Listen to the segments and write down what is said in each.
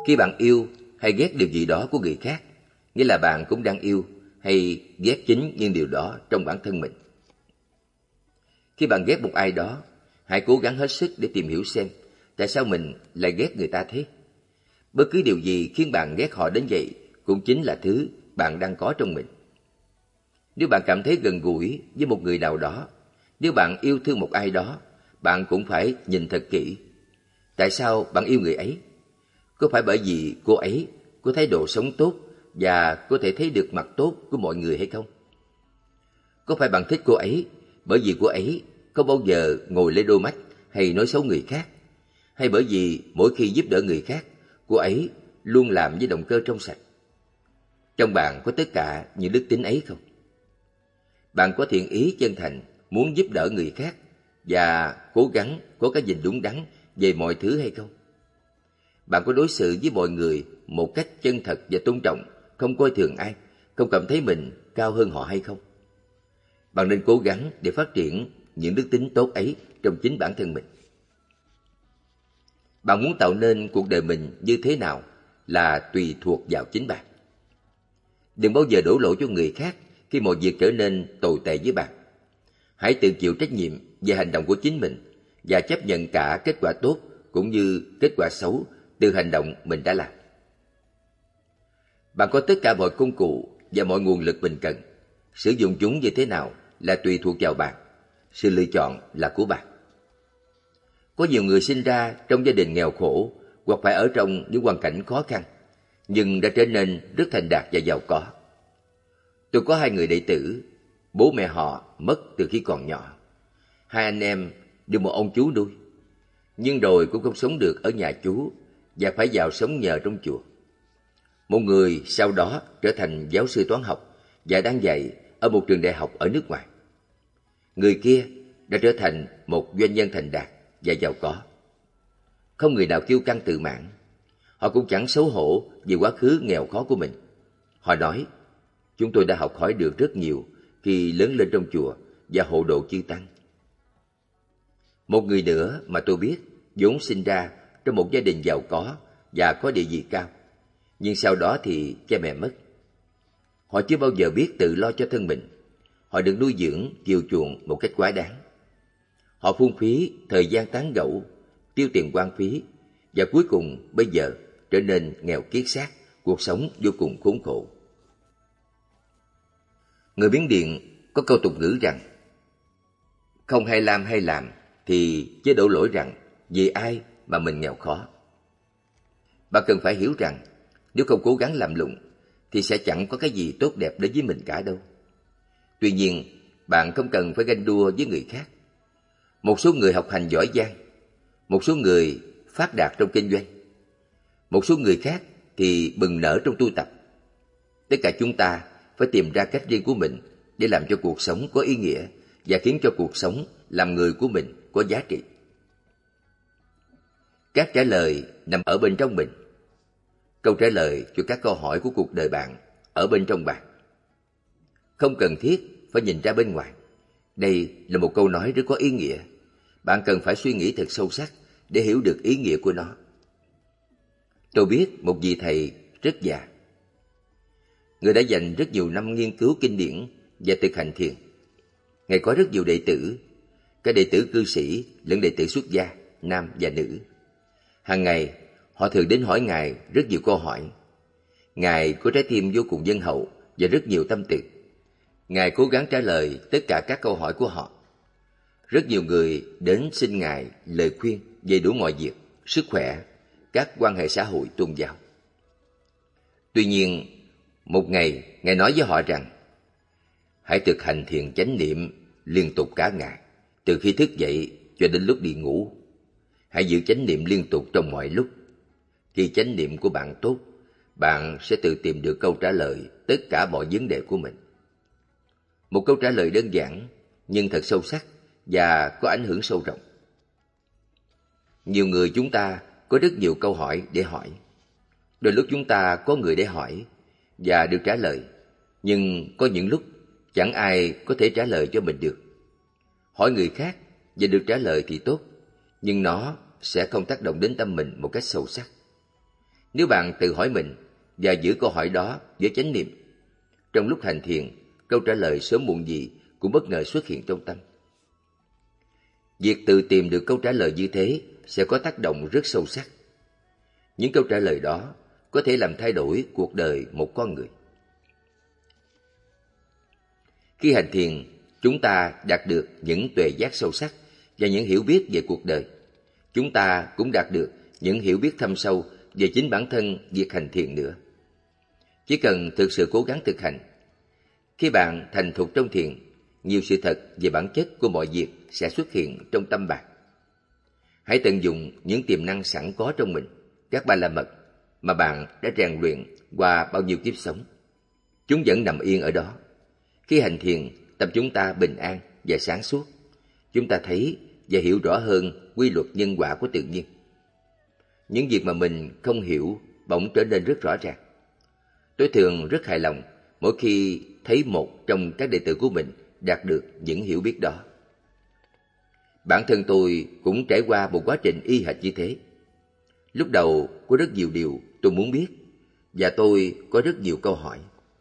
Khi bạn yêu hay ghét điều gì đó của người khác, nghĩa là bạn cũng đang yêu hay ghét chính những điều đó trong bản thân mình. Khi bạn ghét một ai đó, hãy cố gắng hết sức để tìm hiểu xem tại sao mình lại ghét người ta thế. Bất cứ điều gì khiến bạn ghét họ đến vậy cũng chính là thứ bạn đang có trong mình. Nếu bạn cảm thấy gần gũi với một người nào đó, nếu bạn yêu thương một ai đó, bạn cũng phải nhìn thật kỹ. Tại sao bạn yêu người ấy? Có phải bởi vì cô ấy có thái độ sống tốt và có thể thấy được mặt tốt của mọi người hay không? Có phải bạn thích cô ấy bởi vì cô ấy không bao giờ ngồi lấy đôi mắt hay nói xấu người khác? Hay bởi vì mỗi khi giúp đỡ người khác, cô ấy luôn làm với động cơ trong sạch? Trong bạn có tất cả những đức tính ấy không? Bạn có thiện ý chân thành muốn giúp đỡ người khác và cố gắng có cái nhìn đúng đắn về mọi thứ hay không? Bạn có đối xử với mọi người một cách chân thật và tôn trọng, không coi thường ai, không cảm thấy mình cao hơn họ hay không? Bạn nên cố gắng để phát triển những đức tính tốt ấy trong chính bản thân mình. Bạn muốn tạo nên cuộc đời mình như thế nào là tùy thuộc vào chính bạn. Đừng bao giờ đổ lỗi cho người khác khi mọi việc trở nên tồi tệ với bạn. Hãy tự chịu trách nhiệm về hành động của chính mình và chấp nhận cả kết quả tốt cũng như kết quả xấu từ hành động mình đã làm. Bạn có tất cả mọi công cụ và mọi nguồn lực mình cần. Sử dụng chúng như thế nào là tùy thuộc vào bạn. Sự lựa chọn là của bạn. Có nhiều người sinh ra trong gia đình nghèo khổ hoặc phải ở trong những hoàn cảnh khó khăn, nhưng đã trở nên rất thành đạt và giàu có. Tôi có 2 người đệ tử, bố mẹ họ mất từ khi còn nhỏ. 2 anh em được một ông chú nuôi, nhưng rồi cũng không sống được ở nhà chú và phải vào sống nhờ trong chùa. Một người sau đó trở thành giáo sư toán học và đang dạy ở một trường đại học ở nước ngoài. Người kia đã trở thành một doanh nhân thành đạt và giàu có. Không người nào kiêu căng tự mãn. Họ cũng chẳng xấu hổ vì quá khứ nghèo khó của mình. Họ nói, chúng tôi đã học hỏi được rất nhiều khi lớn lên trong chùa và hộ độ chư tăng. Một người nữa mà tôi biết vốn sinh ra trong một gia đình giàu có và có địa vị cao, nhưng sau đó thì cha mẹ mất. Họ chưa bao giờ biết tự lo cho thân mình. Họ được nuôi dưỡng, chiều chuộng một cách quá đáng. Họ phung phí thời gian tán gẫu, tiêu tiền hoang phí và cuối cùng bây giờ trở nên nghèo kiết xác, cuộc sống vô cùng khốn khổ. Người Miến Điện có câu tục ngữ rằng không hay làm thì chớ đổ lỗi rằng vì ai mà mình nghèo khó. Bạn cần phải hiểu rằng nếu không cố gắng làm lụng thì sẽ chẳng có cái gì tốt đẹp đến với mình cả đâu. Tuy nhiên, bạn không cần phải ganh đua với người khác. Một số người học hành giỏi giang, một số người phát đạt trong kinh doanh, một số người khác thì bừng nở trong tu tập. Tất cả chúng ta phải tìm ra cách riêng của mình để làm cho cuộc sống có ý nghĩa và khiến cho cuộc sống làm người của mình có giá trị. Các trả lời nằm ở bên trong mình. Câu trả lời cho các câu hỏi của cuộc đời bạn ở bên trong bạn. Không cần thiết phải nhìn ra bên ngoài. Đây là một câu nói rất có ý nghĩa. Bạn cần phải suy nghĩ thật sâu sắc để hiểu được ý nghĩa của nó. Tôi biết một vị thầy rất già. Người đã dành rất nhiều năm nghiên cứu kinh điển và thực hành thiền. Ngài có rất nhiều đệ tử, cả đệ tử cư sĩ lẫn đệ tử xuất gia, nam và nữ. Hàng ngày, họ thường đến hỏi Ngài rất nhiều câu hỏi. Ngài có trái tim vô cùng nhân hậu và rất nhiều tâm từ. Ngài cố gắng trả lời tất cả các câu hỏi của họ. Rất nhiều người đến xin Ngài lời khuyên về đủ mọi việc, sức khỏe, các quan hệ xã hội, tôn giáo. Tuy nhiên, một ngày, Ngài nói với họ rằng, hãy thực hành thiền chánh niệm liên tục cả ngày, từ khi thức dậy cho đến lúc đi ngủ. Hãy giữ chánh niệm liên tục trong mọi lúc. Khi chánh niệm của bạn tốt, bạn sẽ tự tìm được câu trả lời tất cả mọi vấn đề của mình. Một câu trả lời đơn giản, nhưng thật sâu sắc và có ảnh hưởng sâu rộng. Nhiều người chúng ta có rất nhiều câu hỏi để hỏi. Đôi lúc chúng ta có người để hỏi và được trả lời, nhưng có những lúc chẳng ai có thể trả lời cho mình được. Hỏi người khác và được trả lời thì tốt, nhưng nó sẽ không tác động đến tâm mình một cách sâu sắc. Nếu bạn tự hỏi mình và giữ câu hỏi đó với chánh niệm, trong lúc hành thiền, câu trả lời sớm muộn gì cũng bất ngờ xuất hiện trong tâm. Việc tự tìm được câu trả lời như thế sẽ có tác động rất sâu sắc. Những câu trả lời đó có thể làm thay đổi cuộc đời một con người. Khi hành thiền, chúng ta đạt được những tuệ giác sâu sắc và những hiểu biết về cuộc đời. Chúng ta cũng đạt được những hiểu biết thâm sâu về chính bản thân việc hành thiền nữa. Chỉ cần thực sự cố gắng thực hành, khi bạn thành thục trong thiền, nhiều sự thật về bản chất của mọi việc sẽ xuất hiện trong tâm bạn. Hãy tận dụng những tiềm năng sẵn có trong mình, các ba la mật mà bạn đã rèn luyện qua bao nhiêu kiếp sống. Chúng vẫn nằm yên ở đó. Khi hành thiền, tâm chúng ta bình an và sáng suốt. Chúng ta thấy và hiểu rõ hơn quy luật nhân quả của tự nhiên. Những việc mà mình không hiểu bỗng trở nên rất rõ ràng. Tôi thường rất hài lòng mỗi khi thấy một trong các đệ tử của mình đạt được những hiểu biết đó. Bản thân tôi cũng trải qua một quá trình y hệt như thế. Lúc đầu có rất nhiều điều tôi muốn biết và tôi có rất nhiều câu hỏi.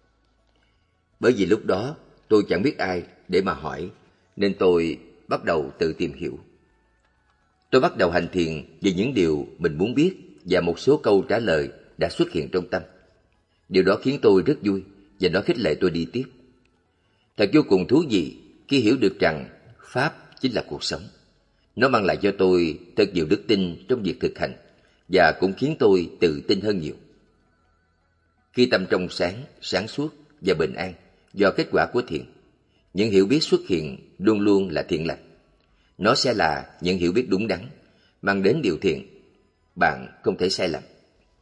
Bởi vì lúc đó tôi chẳng biết ai để mà hỏi, nên tôi bắt đầu tự tìm hiểu. Tôi bắt đầu hành thiền về những điều mình muốn biết và một số câu trả lời đã xuất hiện trong tâm. Điều đó khiến tôi rất vui và nó khích lệ tôi đi tiếp. Thật vô cùng thú vị khi hiểu được rằng Pháp chính là cuộc sống. Nó mang lại cho tôi thật nhiều đức tin trong việc thực hành và cũng khiến tôi tự tin hơn nhiều. Khi tâm trong sáng, sáng suốt và bình an do kết quả của thiền, những hiểu biết xuất hiện luôn luôn là thiện lành. Nó sẽ là những hiểu biết đúng đắn, mang đến điều thiện. Bạn không thể sai lầm.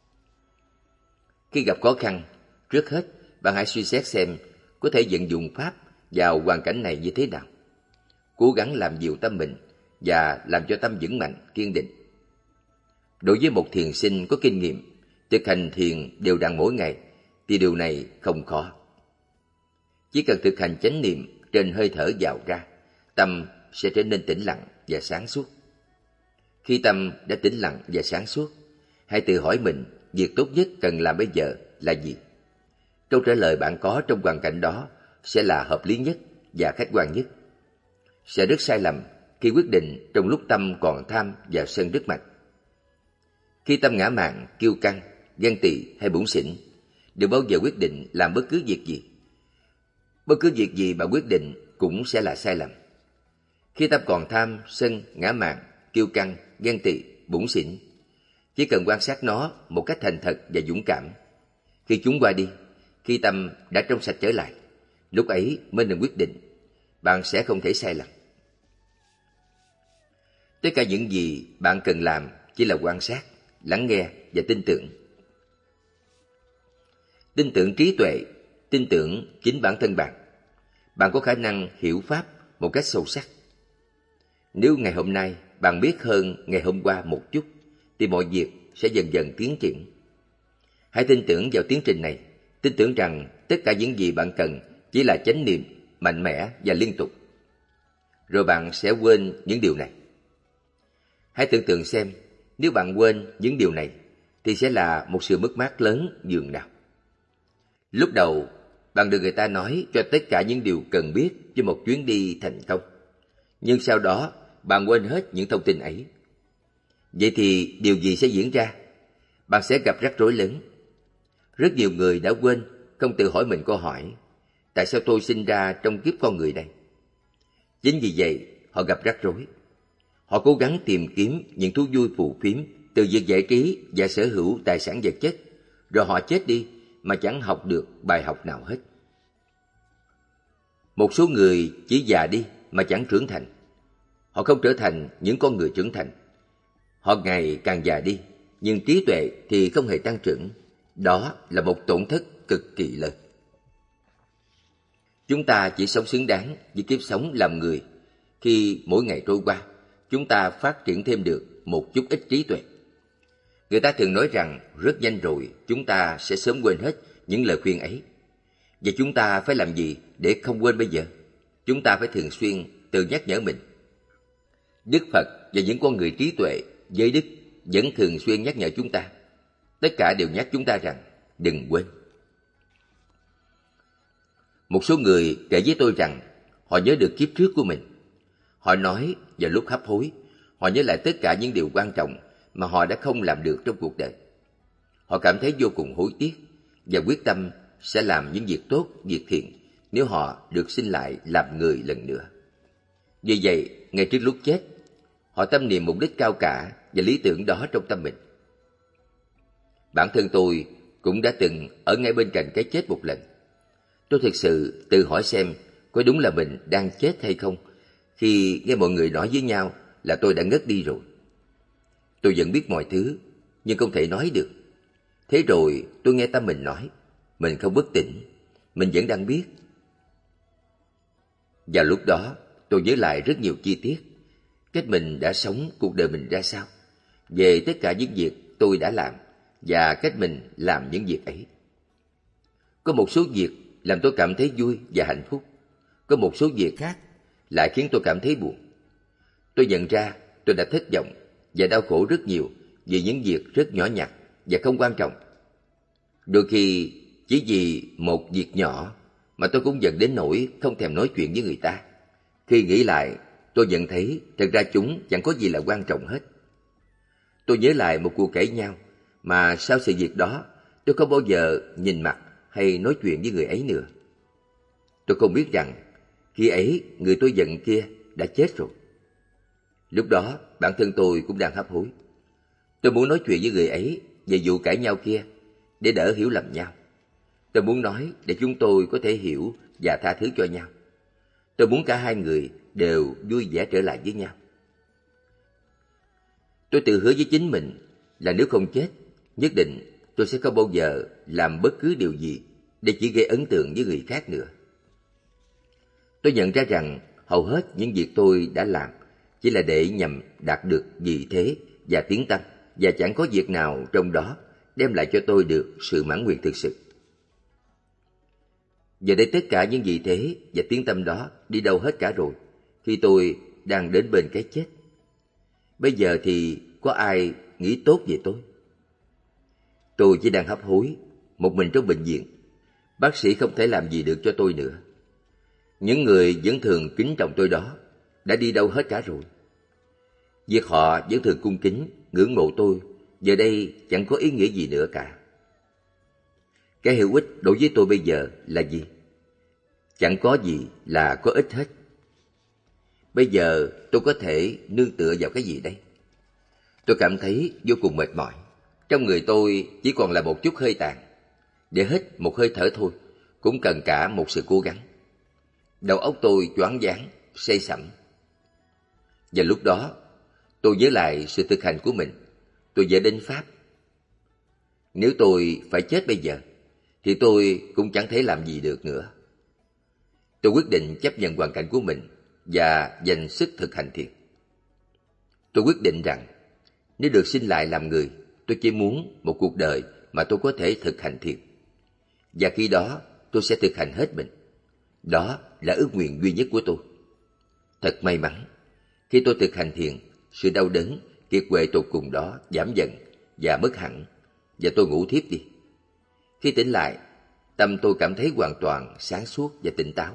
Khi gặp khó khăn, trước hết bạn hãy suy xét xem có thể vận dụng Pháp vào hoàn cảnh này như thế nào. Cố gắng làm dịu tâm mình và làm cho tâm vững mạnh, kiên định. Đối với một thiền sinh có kinh nghiệm, thực hành thiền đều đặn mỗi ngày, thì điều này không khó. Chỉ cần thực hành chánh niệm trên hơi thở vào ra, tâm sẽ trở nên tĩnh lặng và sáng suốt. Khi tâm đã tĩnh lặng và sáng suốt, hãy tự hỏi mình việc tốt nhất cần làm bây giờ là gì. Câu trả lời bạn có trong hoàn cảnh đó sẽ là hợp lý nhất và khách quan nhất. Sẽ rất sai lầm khi quyết định trong lúc tâm còn tham và sân rất mạnh. Khi tâm ngã mạn, kiêu căng, ghen tị hay bủn xỉn, đừng bao giờ quyết định làm bất cứ việc gì. Bất cứ việc gì bạn quyết định cũng sẽ là sai lầm. Khi tâm còn tham, sân, ngã mạn, kiêu căng, ghen tị, bủn xỉn, chỉ cần quan sát nó một cách thành thật và dũng cảm. Khi chúng qua đi, khi tâm đã trong sạch trở lại, lúc ấy mới nên quyết định. Bạn sẽ không thể sai lầm. Tất cả những gì bạn cần làm chỉ là quan sát, lắng nghe và tin tưởng. Tin tưởng trí tuệ, tin tưởng chính bản thân bạn. Bạn có khả năng hiểu Pháp một cách sâu sắc. Nếu ngày hôm nay bạn biết hơn ngày hôm qua một chút, thì mọi việc sẽ dần dần tiến triển. Hãy tin tưởng vào tiến trình này, tin tưởng rằng tất cả những gì bạn cần chỉ là chánh niệm, mạnh mẽ và liên tục. Rồi bạn sẽ quên những điều này. Hãy tưởng tượng xem, nếu bạn quên những điều này, thì sẽ là một sự mất mát lớn nhường nào. Lúc đầu, bạn được người ta nói cho tất cả những điều cần biết cho một chuyến đi thành công. Nhưng sau đó, bạn quên hết những thông tin ấy. Vậy thì điều gì sẽ diễn ra? Bạn sẽ gặp rắc rối lớn. Rất nhiều người đã quên, không tự hỏi mình câu hỏi: tại sao tôi sinh ra trong kiếp con người này? Chính vì vậy, họ gặp rắc rối. Họ cố gắng tìm kiếm những thú vui phù phiếm từ việc giải trí và sở hữu tài sản vật chất, rồi họ chết đi mà chẳng học được bài học nào hết. Một số người chỉ già đi mà chẳng trưởng thành. Họ không trở thành những con người trưởng thành. Họ ngày càng già đi, nhưng trí tuệ thì không hề tăng trưởng. Đó là một tổn thất cực kỳ lớn. Chúng ta chỉ sống xứng đáng với kiếp sống làm người khi mỗi ngày trôi qua, chúng ta phát triển thêm được một chút ít trí tuệ. Người ta thường nói rằng rất nhanh rồi chúng ta sẽ sớm quên hết những lời khuyên ấy. Vậy chúng ta phải làm gì để không quên bây giờ? Chúng ta phải thường xuyên tự nhắc nhở mình. Đức Phật và những con người trí tuệ, giới đức vẫn thường xuyên nhắc nhở chúng ta. tất cả đều nhắc chúng ta rằng đừng quên. Một số người kể với tôi rằng họ nhớ được kiếp trước của mình. Họ nói vào lúc hấp hối, họ nhớ lại tất cả những điều quan trọng mà họ đã không làm được trong cuộc đời. Họ cảm thấy vô cùng hối tiếc và quyết tâm sẽ làm những việc tốt, việc thiện nếu họ được sinh lại làm người lần nữa. Vì vậy, ngay trước lúc chết, họ tâm niệm mục đích cao cả và lý tưởng đó trong tâm mình. Bản thân tôi cũng đã từng ở ngay bên cạnh cái chết một lần. Tôi thực sự tự hỏi xem có đúng là mình đang chết hay không khi nghe mọi người nói với nhau là tôi đã ngất đi rồi. Tôi vẫn biết mọi thứ, nhưng không thể nói được. Thế rồi tôi nghe tâm mình nói, mình không bất tỉnh, mình vẫn đang biết. Vào lúc đó, tôi nhớ lại rất nhiều chi tiết, cách mình đã sống cuộc đời mình ra sao, về tất cả những việc tôi đã làm và cách mình làm những việc ấy. Có một số việc làm tôi cảm thấy vui và hạnh phúc, có một số việc khác lại khiến tôi cảm thấy buồn. Tôi nhận ra tôi đã thất vọng và đau khổ rất nhiều vì những việc rất nhỏ nhặt và không quan trọng. Đôi khi chỉ vì một việc nhỏ mà tôi cũng giận đến nỗi không thèm nói chuyện với người ta. Khi nghĩ lại, tôi nhận thấy thật ra chúng chẳng có gì là quan trọng hết. Tôi nhớ lại một cuộc cãi nhau mà sau sự việc đó tôi không bao giờ nhìn mặt hay nói chuyện với người ấy nữa. Tôi không biết rằng khi ấy người tôi giận kia đã chết rồi. Lúc đó bản thân tôi cũng đang hấp hối. Tôi muốn nói chuyện với người ấy về vụ cãi nhau kia để đỡ hiểu lầm nhau. Tôi muốn nói để chúng tôi có thể hiểu và tha thứ cho nhau. Tôi muốn cả hai người đều vui vẻ trở lại với nhau. Tôi tự hứa với chính mình là nếu không chết, nhất định tôi sẽ không bao giờ làm bất cứ điều gì để chỉ gây ấn tượng với người khác nữa. Tôi nhận ra rằng hầu hết những việc tôi đã làm chỉ là để nhằm đạt được vị thế và tiếng tăm, và chẳng có việc nào trong đó đem lại cho tôi được sự mãn nguyện thực sự. Giờ đây tất cả những vị thế và tiếng tăm đó đi đâu hết cả rồi khi tôi đang đến bên cái chết. Bây giờ thì có ai nghĩ tốt về tôi? Tôi chỉ đang hấp hối, một mình trong bệnh viện. Bác sĩ không thể làm gì được cho tôi nữa. Những người vẫn thường kính trọng tôi đó đã đi đâu hết cả rồi. Việc họ vẫn thường cung kính, ngưỡng mộ tôi giờ đây chẳng có ý nghĩa gì nữa cả. Cái hữu ích đối với tôi bây giờ là gì? Chẳng có gì là có ích hết. Bây giờ tôi có thể nương tựa vào cái gì đây? Tôi cảm thấy vô cùng mệt mỏi. Trong người tôi chỉ còn là một chút hơi tàn. Để hít một hơi thở thôi cũng cần cả một sự cố gắng. Đầu óc tôi choáng váng, say sẩm. Và lúc đó, tôi nhớ lại sự thực hành của mình. Tôi dễ đến Pháp. Nếu tôi phải chết bây giờ, thì tôi cũng chẳng thể làm gì được nữa. Tôi quyết định chấp nhận hoàn cảnh của mình và dành sức thực hành thiền. Tôi quyết định rằng, nếu được sinh lại làm người, tôi chỉ muốn một cuộc đời mà tôi có thể thực hành thiền. Và khi đó, tôi sẽ thực hành hết mình. Đó là ước nguyện duy nhất của tôi. Thật may mắn, khi tôi thực hành thiền, sự đau đớn, kiệt quệ tột cùng đó giảm dần và mất hẳn, và tôi ngủ thiếp đi. Khi tỉnh lại, tâm tôi cảm thấy hoàn toàn sáng suốt và tỉnh táo.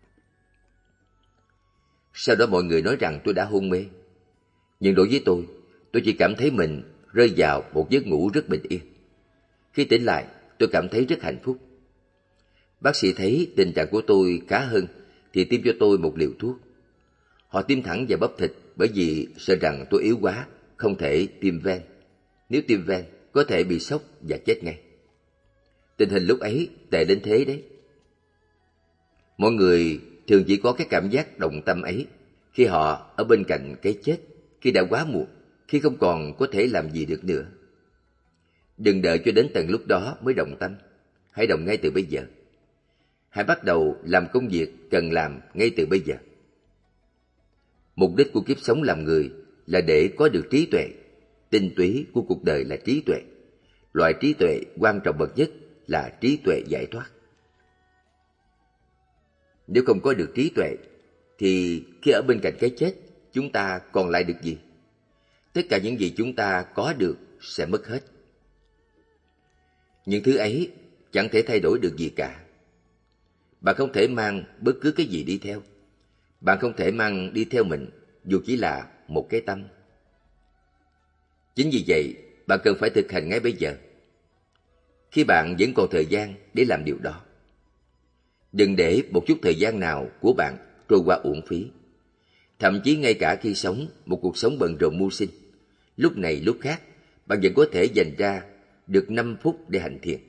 Sau đó mọi người nói rằng tôi đã hôn mê. Nhưng đối với tôi chỉ cảm thấy mình rơi vào một giấc ngủ rất bình yên. Khi tỉnh lại, tôi cảm thấy rất hạnh phúc. Bác sĩ thấy tình trạng của tôi khá hơn thì tiêm cho tôi một liều thuốc. Họ tiêm thẳng vào bắp thịt bởi vì sợ rằng tôi yếu quá, không thể tiêm ven. Nếu tiêm ven, có thể bị sốc và chết ngay. Tình hình lúc ấy tệ đến thế đấy. Mọi người thường chỉ có cái cảm giác động tâm ấy khi họ ở bên cạnh cái chết, khi đã quá muộn, khi không còn có thể làm gì được nữa. Đừng đợi cho đến tận lúc đó mới động tâm. Hãy động ngay từ bây giờ. Hãy bắt đầu làm công việc cần làm ngay từ bây giờ. Mục đích của kiếp sống làm người là để có được trí tuệ. Tinh túy của cuộc đời là trí tuệ. Loại trí tuệ quan trọng bậc nhất là trí tuệ giải thoát. Nếu không có được trí tuệ, thì khi ở bên cạnh cái chết, chúng ta còn lại được gì? Tất cả những gì chúng ta có được sẽ mất hết. Những thứ ấy chẳng thể thay đổi được gì cả. Bạn không thể mang bất cứ cái gì đi theo. Bạn không thể mang đi theo mình dù chỉ là một cái tâm. Chính vì vậy, bạn cần phải thực hành ngay bây giờ, khi bạn vẫn còn thời gian để làm điều đó. Đừng để một chút thời gian nào của bạn trôi qua uổng phí. Thậm chí ngay cả khi sống một cuộc sống bận rộn mưu sinh, lúc này lúc khác, bạn vẫn có thể dành ra được 5 phút để hành thiền.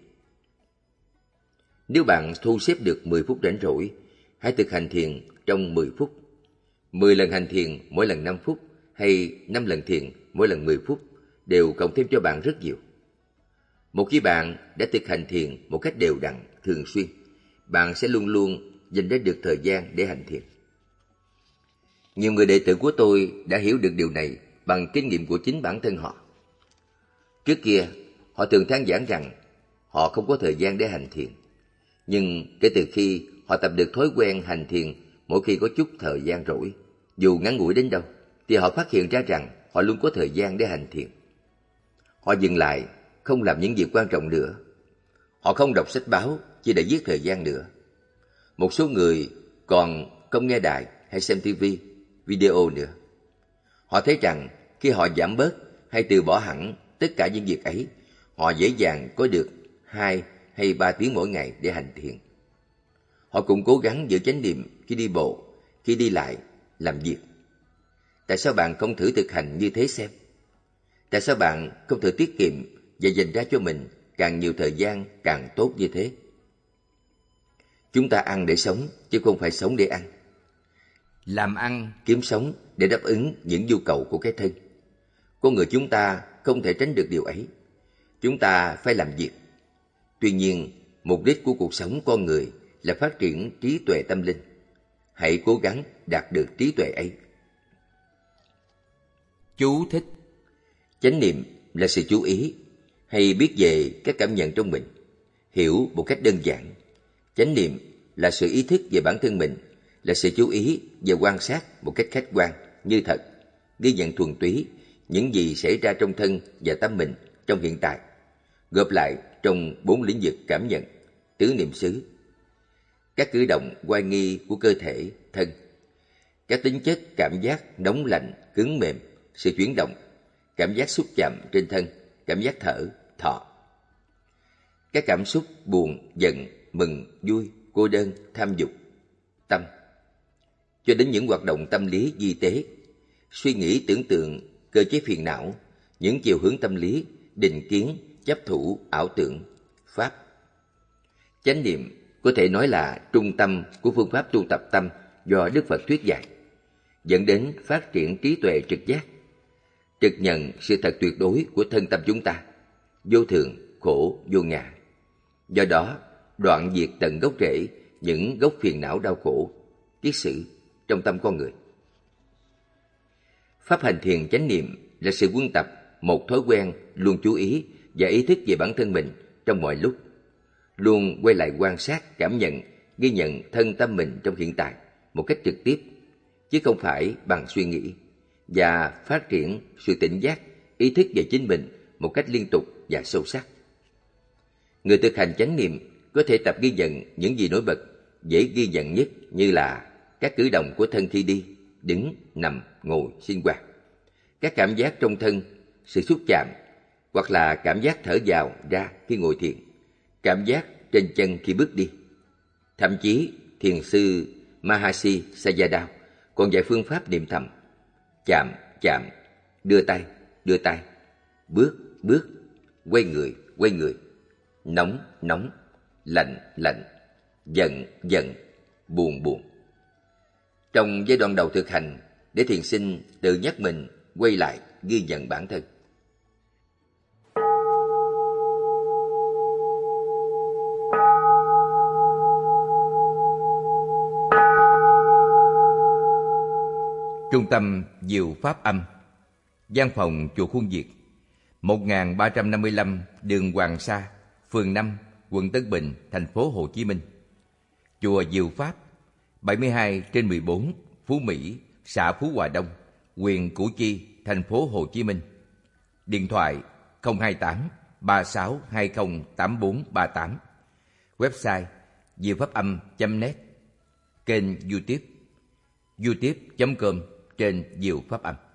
Nếu bạn thu xếp được 10 phút rảnh rỗi, hãy thực hành thiền trong 10 phút. 10 lần hành thiền mỗi lần 5 phút hay 5 lần thiền mỗi lần 10 phút đều cộng thêm cho bạn rất nhiều. Một khi bạn đã thực hành thiền một cách đều đặn, thường xuyên, bạn sẽ luôn luôn dành ra được thời gian để hành thiền. Nhiều người đệ tử của tôi đã hiểu được điều này bằng kinh nghiệm của chính bản thân họ. Trước kia, họ thường than vãn rằng họ không có thời gian để hành thiền. Nhưng kể từ khi họ tập được thói quen hành thiền mỗi khi có chút thời gian rỗi, dù ngắn ngủi đến đâu, thì họ phát hiện ra rằng họ luôn có thời gian để hành thiền. Họ dừng lại, không làm những việc quan trọng nữa. Họ không đọc sách báo chỉ để giết thời gian nữa. Một số người còn không nghe đài hay xem TV, video nữa. Họ thấy rằng khi họ giảm bớt hay từ bỏ hẳn tất cả những việc ấy, họ dễ dàng có được 2 hay 3 tiếng mỗi ngày để hành thiền. Họ cũng cố gắng giữ chánh niệm khi đi bộ, khi đi lại, làm việc. Tại sao bạn không thử thực hành như thế xem? Tại sao bạn không thử tiết kiệm và dành ra cho mình càng nhiều thời gian càng tốt như thế? Chúng ta ăn để sống, chứ không phải sống để ăn. Làm ăn, kiếm sống để đáp ứng những nhu cầu của cái thân. Con người chúng ta không thể tránh được điều ấy. Chúng ta phải làm việc. Tuy nhiên, mục đích của cuộc sống con người là phát triển trí tuệ tâm linh. Hãy cố gắng đạt được trí tuệ ấy. Chú thích: chánh niệm là sự chú ý hay biết về các cảm nhận trong mình. Hiểu một cách đơn giản, chánh niệm là sự ý thức về bản thân mình, là sự chú ý và quan sát một cách khách quan, như thật, ghi nhận thuần túy những gì xảy ra trong thân và tâm mình trong hiện tại, gộp lại trong 4 lĩnh vực cảm nhận, tứ niệm xứ, các cử động oai nghi của cơ thể, thân, các tính chất cảm giác nóng lạnh, cứng mềm, sự chuyển động, cảm giác xúc chạm trên thân, cảm giác thở, thọ, các cảm xúc buồn, giận, mừng, vui, cô đơn, tham dục, tâm, cho đến những hoạt động tâm lý vi tế, suy nghĩ tưởng tượng, cơ chế phiền não, những chiều hướng tâm lý, định kiến, chấp thủ, ảo tưởng, pháp. Chánh niệm có thể nói là trung tâm của phương pháp tu tập tâm do Đức Phật thuyết dạy, dẫn đến phát triển trí tuệ trực giác, trực nhận sự thật tuyệt đối của thân tâm chúng ta, vô thường, khổ, vô ngã. Do đó, đoạn diệt tận gốc rễ những gốc phiền não đau khổ, kiết sử trong tâm con người. Pháp hành thiền chánh niệm là sự quân tập một thói quen luôn chú ý và ý thức về bản thân mình trong mọi lúc, luôn quay lại quan sát, cảm nhận, ghi nhận thân tâm mình trong hiện tại một cách trực tiếp, chứ không phải bằng suy nghĩ, và phát triển sự tỉnh giác, ý thức về chính mình một cách liên tục và sâu sắc. Người thực hành chánh niệm có thể tập ghi nhận những gì nổi bật, dễ ghi nhận nhất như là các cử động của thân khi đi, đứng, nằm, ngồi, sinh hoạt, các cảm giác trong thân, sự xúc chạm, hoặc là cảm giác thở vào ra khi ngồi thiền, cảm giác trên chân khi bước đi. Thậm chí, thiền sư Mahasi Sayadaw còn dạy phương pháp niệm thầm: chạm, chạm, đưa tay, bước, bước, quay người, nóng, nóng, lạnh, lạnh, giận, giận, buồn, buồn. Trong giai đoạn đầu thực hành, để thiền sinh tự nhắc mình quay lại ghi nhận bản thân. Trung tâm Diệu Pháp Âm, văn phòng chùa Khuôn Việt, 1355 đường Hoàng Sa, phường 5, quận Tân Bình, thành phố Hồ Chí Minh. Chùa Diệu Pháp, 72/14, Phú Mỹ, xã Phú Hòa Đông, huyện Củ Chi, thành phố Hồ Chí Minh. Điện thoại 028 36208438, website diệu pháp âm.net, kênh YouTube youtube.com trên Diệu Pháp Âm.